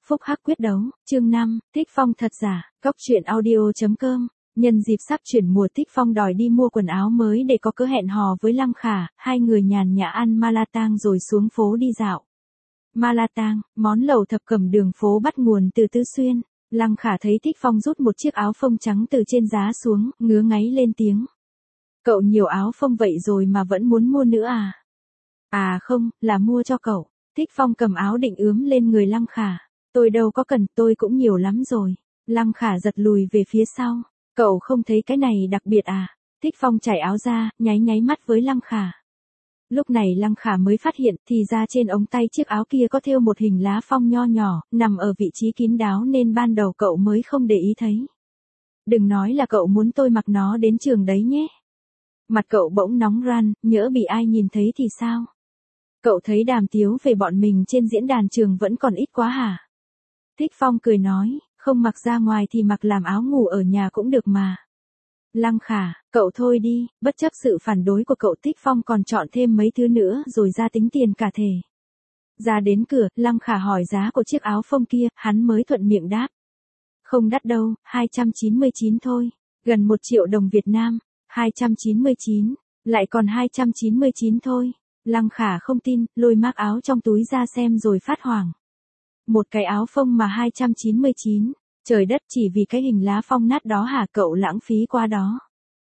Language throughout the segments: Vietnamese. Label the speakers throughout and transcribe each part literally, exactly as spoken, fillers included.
Speaker 1: Phúc hắc quyết đấu, chương năm, Thích Phong thật giả, góc truyện audio.com. Nhân dịp sắp chuyển mùa, Thích Phong đòi đi mua quần áo mới để có cớ hẹn hò với Lăng Khả, hai người nhàn nhã ăn ma la tang rồi xuống phố đi dạo. Ma la tang, món lẩu thập cẩm đường phố bắt nguồn từ Tứ Xuyên. Lăng Khả thấy Thích Phong rút một chiếc áo phông trắng từ trên giá xuống, ngứa ngáy lên tiếng. Cậu nhiều áo phông vậy rồi mà vẫn muốn mua nữa à? À không, là mua cho cậu. Thích Phong cầm áo định ướm lên người Lăng Khả. Tôi đâu có cần, tôi cũng nhiều lắm rồi. Lăng Khả giật lùi về phía sau. Cậu không thấy cái này đặc biệt à? Thích Phong trải áo ra, nháy nháy mắt với Lăng Khả. Lúc này Lăng Khả mới phát hiện thì ra trên ống tay chiếc áo kia có thêu một hình lá phong nho nhỏ, nằm ở vị trí kín đáo nên ban đầu cậu mới không để ý thấy. Đừng nói là cậu muốn tôi mặc nó đến trường đấy nhé. Mặt cậu bỗng nóng ran, nhỡ bị ai nhìn thấy thì sao? Cậu thấy đàm tiếu về bọn mình trên diễn đàn trường vẫn còn ít quá hả? Thích Phong cười nói, không mặc ra ngoài thì mặc làm áo ngủ ở nhà cũng được mà. Lăng Khả, cậu thôi đi, bất chấp sự phản đối của cậu, Thích Phong còn chọn thêm mấy thứ nữa rồi ra tính tiền cả thể. Ra đến cửa, Lăng Khả hỏi giá của chiếc áo phông kia, hắn mới thuận miệng đáp. Không đắt đâu, hai trăm chín mươi chín thôi, gần một triệu đồng Việt Nam, hai trăm chín mươi chín, lại còn hai trăm chín mươi chín thôi. Lăng Khả không tin, lôi mác áo trong túi ra xem rồi phát hoảng. Một cái áo phông mà hai trăm chín mươi chín, trời đất, chỉ vì cái hình lá phong nát đó hả? Cậu lãng phí qua đó.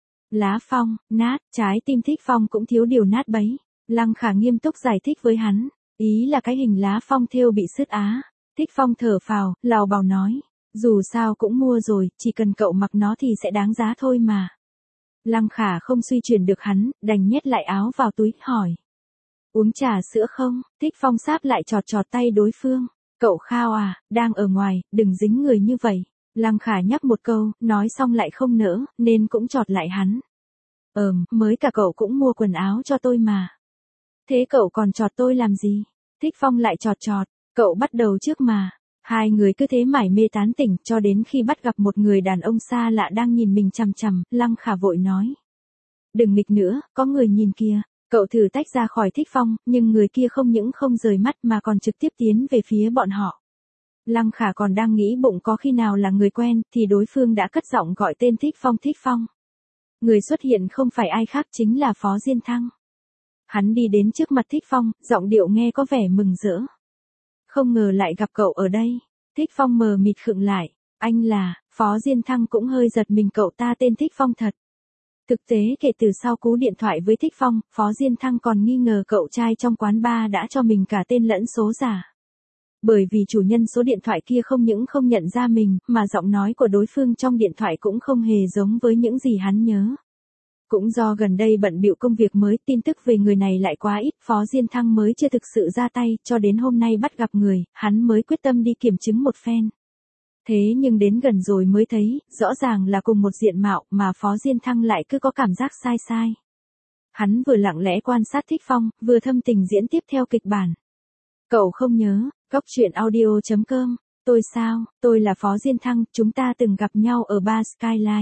Speaker 1: Lá phong, nát, trái tim Thích Phong cũng thiếu điều nát bấy. Lăng Khả nghiêm túc giải thích với hắn, ý là cái hình lá phong thêu bị sứt á. Thích Phong thở phào, lào bào nói, dù sao cũng mua rồi, chỉ cần cậu mặc nó thì sẽ đáng giá thôi mà. Lăng Khả không suy chuyển được hắn, đành nhét lại áo vào túi, hỏi. Uống trà sữa không? Thích Phong sáp lại chọt chọt tay đối phương. Cậu khao à, đang ở ngoài, đừng dính người như vậy. Lăng Khả nhắc một câu, nói xong lại không nỡ, nên cũng chọt lại hắn. Ờm, mới cả cậu cũng mua quần áo cho tôi mà. Thế cậu còn chọt tôi làm gì? Thích Phong lại chọt chọt, cậu bắt đầu trước mà. Hai người cứ thế mải mê tán tỉnh cho đến khi bắt gặp một người đàn ông xa lạ đang nhìn mình chằm chằm, Lăng Khả vội nói. Đừng nghịch nữa, có người nhìn kìa. Cậu thử tách ra khỏi Thích Phong, nhưng người kia không những không rời mắt mà còn trực tiếp tiến về phía bọn họ. Lăng Khả còn đang nghĩ bụng có khi nào là người quen, thì đối phương đã cất giọng gọi tên Thích Phong. Thích Phong. Người xuất hiện không phải ai khác chính là Phó Diên Thăng. Hắn đi đến trước mặt Thích Phong, giọng điệu nghe có vẻ mừng rỡ. Không ngờ lại gặp cậu ở đây. Thích Phong mờ mịt khựng lại. Anh là, Phó Diên Thăng cũng hơi giật mình, cậu ta tên Thích Phong thật. Thực tế kể từ sau cú điện thoại với Thích Phong, Phó Diên Thăng còn nghi ngờ cậu trai trong quán bar đã cho mình cả tên lẫn số giả. Bởi vì chủ nhân số điện thoại kia không những không nhận ra mình, mà giọng nói của đối phương trong điện thoại cũng không hề giống với những gì hắn nhớ. Cũng do gần đây bận bịu công việc mới, tin tức về người này lại quá ít, Phó Diên Thăng mới chưa thực sự ra tay, cho đến hôm nay bắt gặp người, hắn mới quyết tâm đi kiểm chứng một phen. Thế nhưng đến gần rồi mới thấy, rõ ràng là cùng một diện mạo mà Phó Diên Thăng lại cứ có cảm giác sai sai. Hắn vừa lặng lẽ quan sát Thích Phong, vừa thâm tình diễn tiếp theo kịch bản. Cậu không nhớ, góc truyện audio.com, tôi sao, tôi là Phó Diên Thăng, chúng ta từng gặp nhau ở bar Skyline.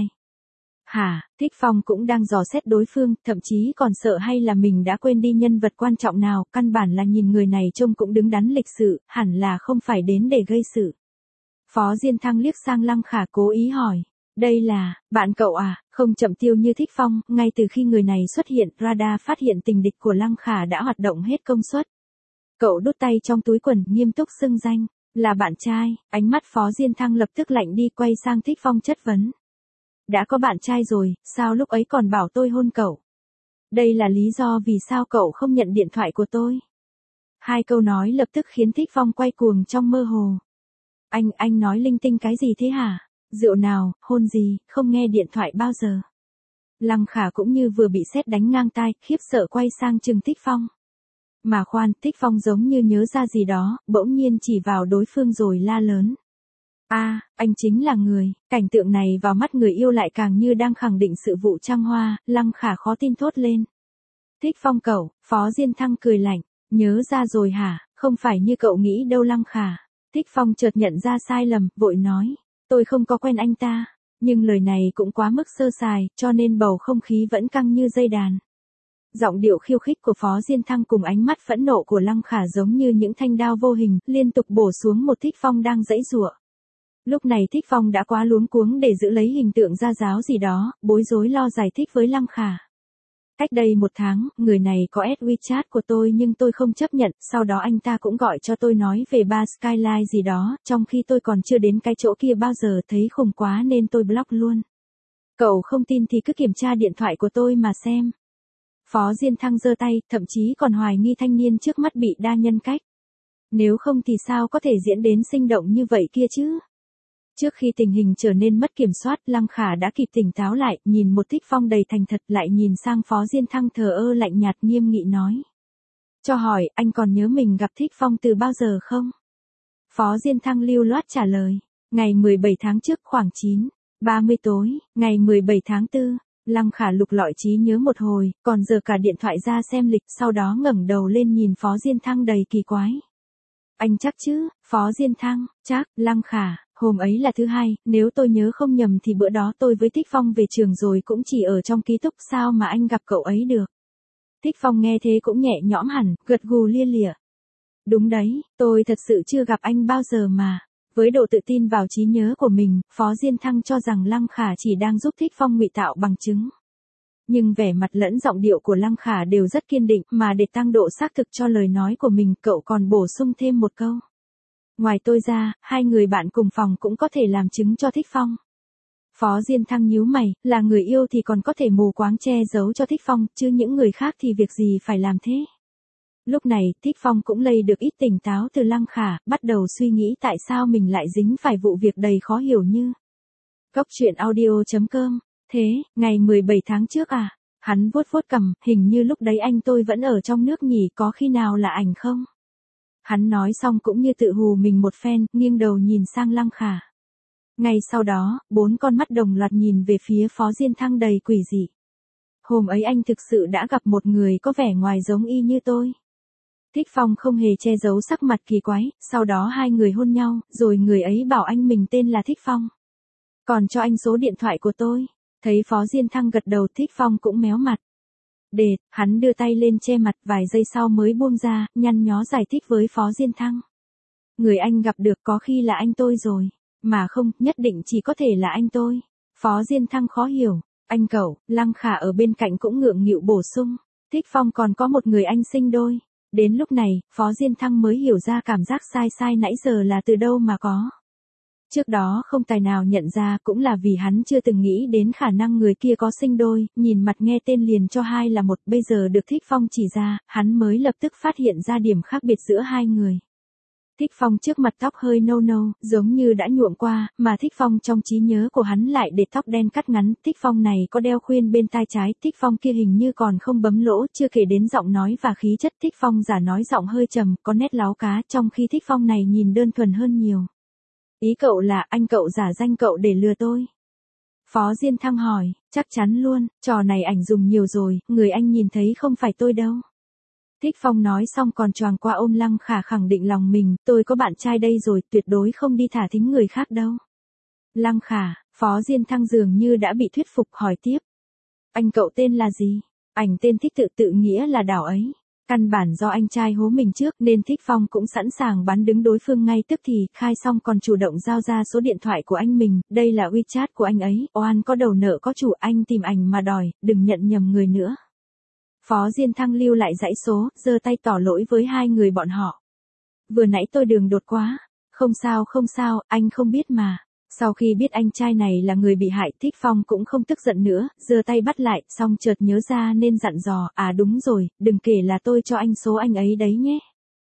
Speaker 1: Hả, Thích Phong cũng đang dò xét đối phương, thậm chí còn sợ hay là mình đã quên đi nhân vật quan trọng nào, căn bản là nhìn người này trông cũng đứng đắn lịch sự, hẳn là không phải đến để gây sự. Phó Diên Thăng liếc sang Lăng Khả cố ý hỏi, đây là, bạn cậu à? Không chậm tiêu như Thích Phong, ngay từ khi người này xuất hiện, radar phát hiện tình địch của Lăng Khả đã hoạt động hết công suất. Cậu đút tay trong túi quần, nghiêm túc xưng danh, là bạn trai. Ánh mắt Phó Diên Thăng lập tức lạnh đi, quay sang Thích Phong chất vấn. Đã có bạn trai rồi, sao lúc ấy còn bảo tôi hôn cậu? Đây là lý do vì sao cậu không nhận điện thoại của tôi. Hai câu nói lập tức khiến Thích Phong quay cuồng trong mơ hồ. Anh, anh nói linh tinh cái gì thế hả? Rượu nào, hôn gì, không nghe điện thoại bao giờ. Lăng Khả cũng như vừa bị sét đánh ngang tai, khiếp sợ quay sang chừng Thích Phong. Mà khoan, Thích Phong giống như nhớ ra gì đó, bỗng nhiên chỉ vào đối phương rồi la lớn. A, anh chính là người. Cảnh tượng này vào mắt người yêu lại càng như đang khẳng định sự vụ trăng hoa, Lăng Khả khó tin thốt lên. Thích Phong cậu, Phó Diên Thăng cười lạnh, nhớ ra rồi hả, không phải như cậu nghĩ đâu Lăng Khả. Thích Phong chợt nhận ra sai lầm, vội nói, tôi không có quen anh ta, nhưng lời này cũng quá mức sơ sài, cho nên bầu không khí vẫn căng như dây đàn. Giọng điệu khiêu khích của Phó Diên Thăng cùng ánh mắt phẫn nộ của Lăng Khả giống như những thanh đao vô hình, liên tục bổ xuống một Thích Phong đang giãy giụa. Lúc này Thích Phong đã quá luống cuống để giữ lấy hình tượng gia giáo gì đó, bối rối lo giải thích với Lăng Khả. Cách đây một tháng, người này có add WeChat của tôi nhưng tôi không chấp nhận, sau đó anh ta cũng gọi cho tôi nói về ba Skyline gì đó, trong khi tôi còn chưa đến cái chỗ kia bao giờ, thấy khùng quá nên tôi block luôn. Cậu không tin thì cứ kiểm tra điện thoại của tôi mà xem. Phó Diên Thăng giơ tay, thậm chí còn hoài nghi thanh niên trước mắt bị đa nhân cách. Nếu không thì sao có thể diễn đến sinh động như vậy kia chứ? Trước khi tình hình trở nên mất kiểm soát, Lăng Khả đã kịp tỉnh táo lại, nhìn một Thích Phong đầy thành thật lại nhìn sang Phó Diên Thăng thờ ơ lạnh nhạt nghiêm nghị nói. Cho hỏi, anh còn nhớ mình gặp Thích Phong từ bao giờ không? Phó Diên Thăng lưu loát trả lời. Ngày mười bảy tháng trước khoảng chín, ba mươi tối, ngày mười bảy tháng tư. Lăng Khả lục lọi trí nhớ một hồi, còn giơ cả điện thoại ra xem lịch, sau đó ngẩng đầu lên nhìn Phó Diên Thăng đầy kỳ quái. Anh chắc chứ? Phó Diên Thăng, chắc. Lăng Khả, hôm ấy là thứ hai, nếu tôi nhớ không nhầm thì bữa đó tôi với Thích Phong về trường rồi cũng chỉ ở trong ký túc, sao mà anh gặp cậu ấy được? Thích Phong nghe thế cũng nhẹ nhõm hẳn, gật gù lia lịa. Đúng đấy, tôi thật sự chưa gặp anh bao giờ mà. Với độ tự tin vào trí nhớ của mình, Phó Diên Thăng cho rằng Lăng Khả chỉ đang giúp Thích Phong ngụy tạo bằng chứng. Nhưng vẻ mặt lẫn giọng điệu của Lăng Khả đều rất kiên định, mà để tăng độ xác thực cho lời nói của mình, cậu còn bổ sung thêm một câu. Ngoài tôi ra, hai người bạn cùng phòng cũng có thể làm chứng cho Thích Phong. Phó Diên Thăng nhíu mày, là người yêu thì còn có thể mù quáng che giấu cho Thích Phong, chứ những người khác thì việc gì phải làm thế. Lúc này, Thích Phong cũng lây được ít tỉnh táo từ Lăng Khả, bắt đầu suy nghĩ tại sao mình lại dính phải vụ việc đầy khó hiểu như. Cốc truyện audio chấm com. Thế, ngày mười bảy tháng trước à? Hắn vuốt vuốt cằm, hình như lúc đấy anh tôi vẫn ở trong nước nhỉ, có khi nào là ảnh không? Hắn nói xong cũng như tự hù mình một phen, nghiêng đầu nhìn sang Lăng Khả. Ngay sau đó, bốn con mắt đồng loạt nhìn về phía Phó Diên Thăng đầy quỷ dị. Hôm ấy anh thực sự đã gặp một người có vẻ ngoài giống y như tôi. Thích Phong không hề che giấu sắc mặt kỳ quái, sau đó hai người hôn nhau, rồi người ấy bảo anh mình tên là Thích Phong. Còn cho anh số điện thoại của tôi. Thấy Phó Diên Thăng gật đầu, Thích Phong cũng méo mặt. Để, hắn đưa tay lên che mặt, vài giây sau mới buông ra, nhăn nhó giải thích với Phó Diên Thăng. Người anh gặp được có khi là anh tôi rồi, mà không, nhất định chỉ có thể là anh tôi. Phó Diên Thăng khó hiểu, anh cậu. Lăng Khả ở bên cạnh cũng ngượng nghịu bổ sung. Thích Phong còn có một người anh sinh đôi. Đến lúc này, Phó Diên Thăng mới hiểu ra cảm giác sai sai nãy giờ là từ đâu mà có. Trước đó không tài nào nhận ra, cũng là vì hắn chưa từng nghĩ đến khả năng người kia có sinh đôi, nhìn mặt nghe tên liền cho hai là một, bây giờ được Thích Phong chỉ ra, hắn mới lập tức phát hiện ra điểm khác biệt giữa hai người. Thích Phong trước mặt tóc hơi nâu nâu, giống như đã nhuộm qua, mà Thích Phong trong trí nhớ của hắn lại để tóc đen cắt ngắn. Thích Phong này có đeo khuyên bên tai trái, Thích Phong kia hình như còn không bấm lỗ, chưa kể đến giọng nói và khí chất. Thích Phong giả nói giọng hơi trầm, có nét láo cá, trong khi Thích Phong này nhìn đơn thuần hơn nhiều. Ý cậu là anh cậu giả danh cậu để lừa tôi? Phó Diên Thăng hỏi. Chắc chắn luôn, trò này ảnh dùng nhiều rồi, người anh nhìn thấy không phải tôi đâu. Thích Phong nói xong còn choàng qua ôm Lăng Khả khẳng định lòng mình, tôi có bạn trai đây rồi, tuyệt đối không đi thả thính người khác đâu. Lăng Khả, Phó Diên Thăng dường như đã bị thuyết phục, hỏi tiếp. Anh cậu tên là gì? Ảnh tên thích tự tự nghĩa là đảo ấy. Căn bản do anh trai hố mình trước nên Thích Phong cũng sẵn sàng bắn đứng đối phương ngay tức thì, khai xong còn chủ động giao ra số điện thoại của anh mình, đây là WeChat của anh ấy, oan có đầu nợ có chủ, anh tìm ảnh mà đòi, đừng nhận nhầm người nữa. Phó Diên Thăng lưu lại dãy số, giơ tay tỏ lỗi với hai người bọn họ. Vừa nãy tôi đường đột quá. Không sao không sao, anh không biết mà. Sau khi biết anh trai này là người bị hại, Thích Phong cũng không tức giận nữa, giơ tay bắt lại, xong chợt nhớ ra nên dặn dò, à đúng rồi, đừng kể là tôi cho anh số anh ấy đấy nhé.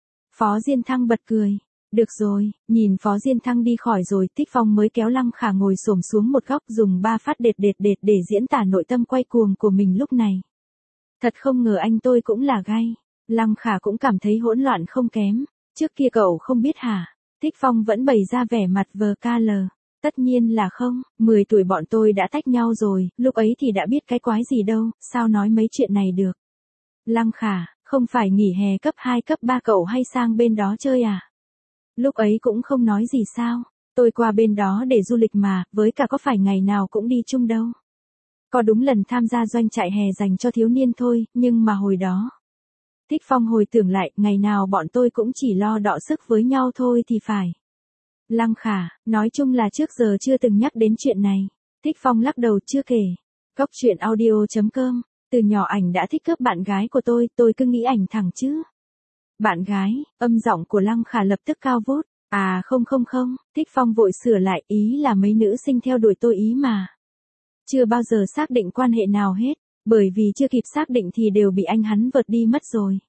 Speaker 1: Phó Diên Thăng bật cười. Được rồi, nhìn Phó Diên Thăng đi khỏi rồi, Thích Phong mới kéo Lăng Khả ngồi xổm xuống một góc, dùng ba phát đệt đệt đệt để diễn tả nội tâm quay cuồng của mình lúc này. Thật không ngờ anh tôi cũng là gay. Lăng Khả cũng cảm thấy hỗn loạn không kém. Trước kia cậu không biết hả? Thích Phong vẫn bày ra vẻ mặt vờ ca lờ. Tất nhiên là không, mười tuổi bọn tôi đã tách nhau rồi, lúc ấy thì đã biết cái quái gì đâu, sao nói mấy chuyện này được. Lăng Khả, không phải nghỉ hè cấp hai cấp ba cậu hay sang bên đó chơi à? Lúc ấy cũng không nói gì sao, tôi qua bên đó để du lịch mà, với cả có phải ngày nào cũng đi chung đâu. Có đúng lần tham gia doanh trại hè dành cho thiếu niên thôi, nhưng mà hồi đó. Thích Phong hồi tưởng lại, ngày nào bọn tôi cũng chỉ lo đọ sức với nhau thôi thì phải. Lăng Khả, nói chung là trước giờ chưa từng nhắc đến chuyện này. Thích Phong lắc đầu chưa kể. Góc chuyện audio.com, từ nhỏ ảnh đã thích cướp bạn gái của tôi, tôi cứ nghĩ ảnh thẳng chứ. Bạn gái, âm giọng của Lăng Khả lập tức cao vút. À không không không, Thích Phong vội sửa lại, ý là mấy nữ sinh theo đuổi tôi ý mà. Chưa bao giờ xác định quan hệ nào hết, bởi vì chưa kịp xác định thì đều bị anh hắn vượt đi mất rồi.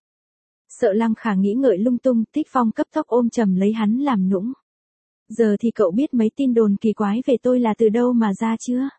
Speaker 1: Sợ Lăng Khả nghĩ ngợi lung tung, Thích Phong cấp tốc ôm chầm lấy hắn làm nũng. Giờ thì cậu biết mấy tin đồn kỳ quái về tôi là từ đâu mà ra chưa?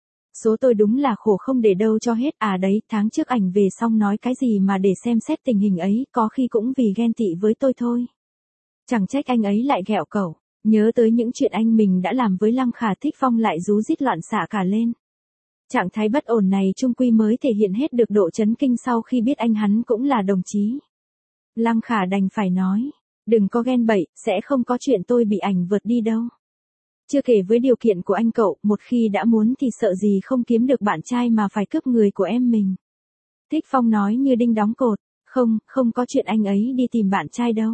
Speaker 1: Số tôi đúng là khổ không để đâu cho hết. À đấy, tháng trước ảnh về xong nói cái gì mà để xem xét tình hình ấy, có khi cũng vì ghen tị với tôi thôi. Chẳng trách anh ấy lại ghẹo cậu. Nhớ tới những chuyện anh mình đã làm với Lăng Khả, Thích Phong lại rú rít loạn xạ cả lên. Trạng thái bất ổn này chung quy mới thể hiện hết được độ chấn kinh sau khi biết anh hắn cũng là đồng chí. Lăng Khả đành phải nói, đừng có ghen bậy, sẽ không có chuyện tôi bị ảnh vượt đi đâu. Chưa kể với điều kiện của anh cậu, một khi đã muốn thì sợ gì không kiếm được bạn trai mà phải cướp người của em mình. Thích Phong nói như đinh đóng cột, không, không có chuyện anh ấy đi tìm bạn trai đâu.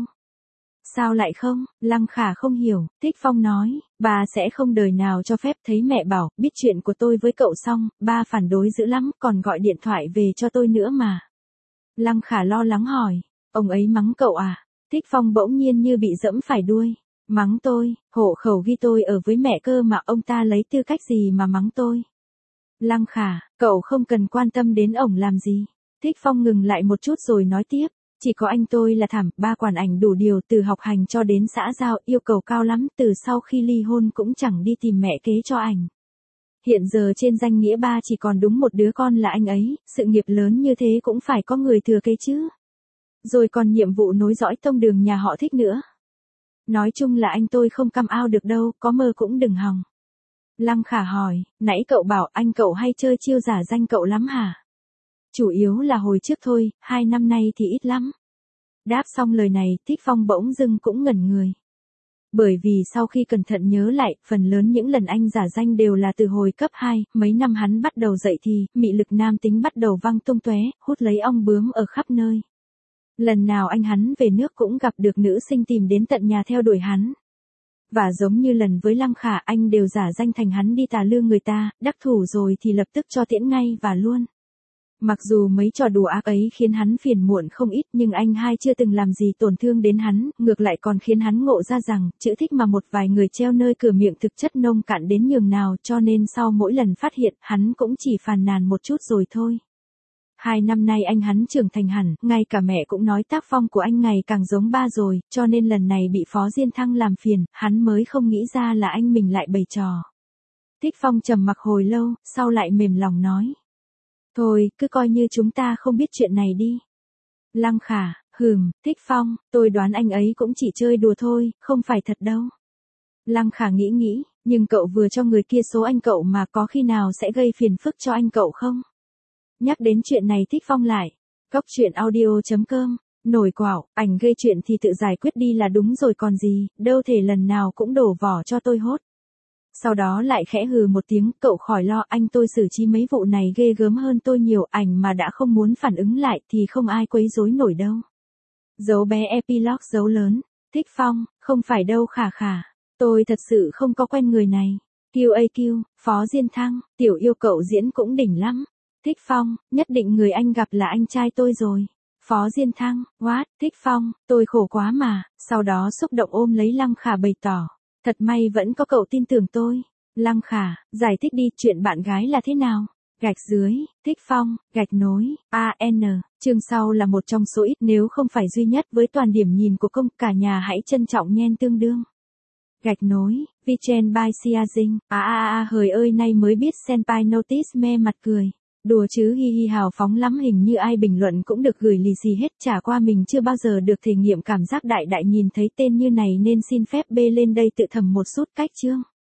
Speaker 1: Sao lại không? Lăng Khả không hiểu, Thích Phong nói, bà sẽ không đời nào cho phép. Thấy mẹ bảo, biết chuyện của tôi với cậu xong, ba phản đối dữ lắm, còn gọi điện thoại về cho tôi nữa mà. Lăng Khả lo lắng hỏi, ông ấy mắng cậu à? Thích Phong bỗng nhiên như bị dẫm phải đuôi. Mắng tôi, hộ khẩu ghi tôi ở với mẹ cơ mà ông ta lấy tư cách gì mà mắng tôi. Lăng Khả, cậu không cần quan tâm đến ổng làm gì. Thích Phong ngừng lại một chút rồi nói tiếp. Chỉ có anh tôi là thảm, ba quản ảnh đủ điều, từ học hành cho đến xã giao, yêu cầu cao lắm, từ sau khi ly hôn cũng chẳng đi tìm mẹ kế cho ảnh. Hiện giờ trên danh nghĩa ba chỉ còn đúng một đứa con là anh ấy, sự nghiệp lớn như thế cũng phải có người thừa kế chứ. Rồi còn nhiệm vụ nối dõi tông đường nhà họ Thích nữa. Nói chung là anh tôi không cam ao được đâu, có mơ cũng đừng hòng. Lăng Khả hỏi, nãy cậu bảo anh cậu hay chơi chiêu giả danh cậu lắm hả? Chủ yếu là hồi trước thôi, hai năm nay thì ít lắm. Đáp xong lời này, Thích Phong bỗng dưng cũng ngẩn người. Bởi vì sau khi cẩn thận nhớ lại, phần lớn những lần anh giả danh đều là từ hồi cấp hai, mấy năm hắn bắt đầu dậy thì, mị lực nam tính bắt đầu văng tung tóe, hút lấy ong bướm ở khắp nơi. Lần nào anh hắn về nước cũng gặp được nữ sinh tìm đến tận nhà theo đuổi hắn. Và giống như lần với Lăng Khả, anh đều giả danh thành hắn đi tà lương người ta, đắc thủ rồi thì lập tức cho tiễn ngay và luôn. Mặc dù mấy trò đùa ác ấy khiến hắn phiền muộn không ít, nhưng anh hai chưa từng làm gì tổn thương đến hắn, ngược lại còn khiến hắn ngộ ra rằng, chữ thích mà một vài người treo nơi cửa miệng thực chất nông cạn đến nhường nào, cho nên sau mỗi lần phát hiện, hắn cũng chỉ phàn nàn một chút rồi thôi. Hai năm nay anh hắn trưởng thành hẳn, ngay cả mẹ cũng nói tác phong của anh ngày càng giống ba rồi, cho nên lần này bị Phó Diên Thăng làm phiền, hắn mới không nghĩ ra là anh mình lại bày trò. Thích Phong trầm mặc hồi lâu, sau lại mềm lòng nói. Thôi, cứ coi như chúng ta không biết chuyện này đi. Lăng Khả, hừm, Thích Phong, tôi đoán anh ấy cũng chỉ chơi đùa thôi, không phải thật đâu. Lăng Khả nghĩ nghĩ, nhưng cậu vừa cho người kia số anh cậu mà có khi nào sẽ gây phiền phức cho anh cậu không? Nhắc đến chuyện này Thích Phong lại. Góc chuyện audio.com, nổi quạo, ảnh gây chuyện thì tự giải quyết đi là đúng rồi còn gì, đâu thể lần nào cũng đổ vỏ cho tôi hốt. Sau đó lại khẽ hừ một tiếng, cậu khỏi lo, anh tôi xử trí mấy vụ này ghê gớm hơn tôi nhiều, ảnh mà đã không muốn phản ứng lại thì không ai quấy rối nổi đâu. Dấu bé epilogue dấu lớn, Thích Phong, không phải đâu Khả Khả, tôi thật sự không có quen người này. quy a quy, Phó Diên Thăng, tiểu yêu cậu diễn cũng đỉnh lắm. Thích Phong, nhất định người anh gặp là anh trai tôi rồi. Phó Diên Thăng, what, Thích Phong, tôi khổ quá mà, sau đó xúc động ôm lấy Lăng Khả bày tỏ. Thật may vẫn có cậu tin tưởng tôi. Lăng Khả, giải thích đi, chuyện bạn gái là thế nào? Gạch dưới, Thích Phong, gạch nối, a en. Chương sau là một trong số ít nếu không phải duy nhất với toàn điểm nhìn của công, cả nhà hãy trân trọng nhen tương đương. Gạch nối, Vichen by Siazing, a a a hời ơi nay mới biết Senpai Notice me mặt cười. Đùa chứ hi hi hào phóng lắm, hình như ai bình luận cũng được gửi lì xì hết, chả qua mình chưa bao giờ được thể nghiệm cảm giác đại đại nhìn thấy tên như này nên xin phép bê lên đây tự thầm một sút cách chương.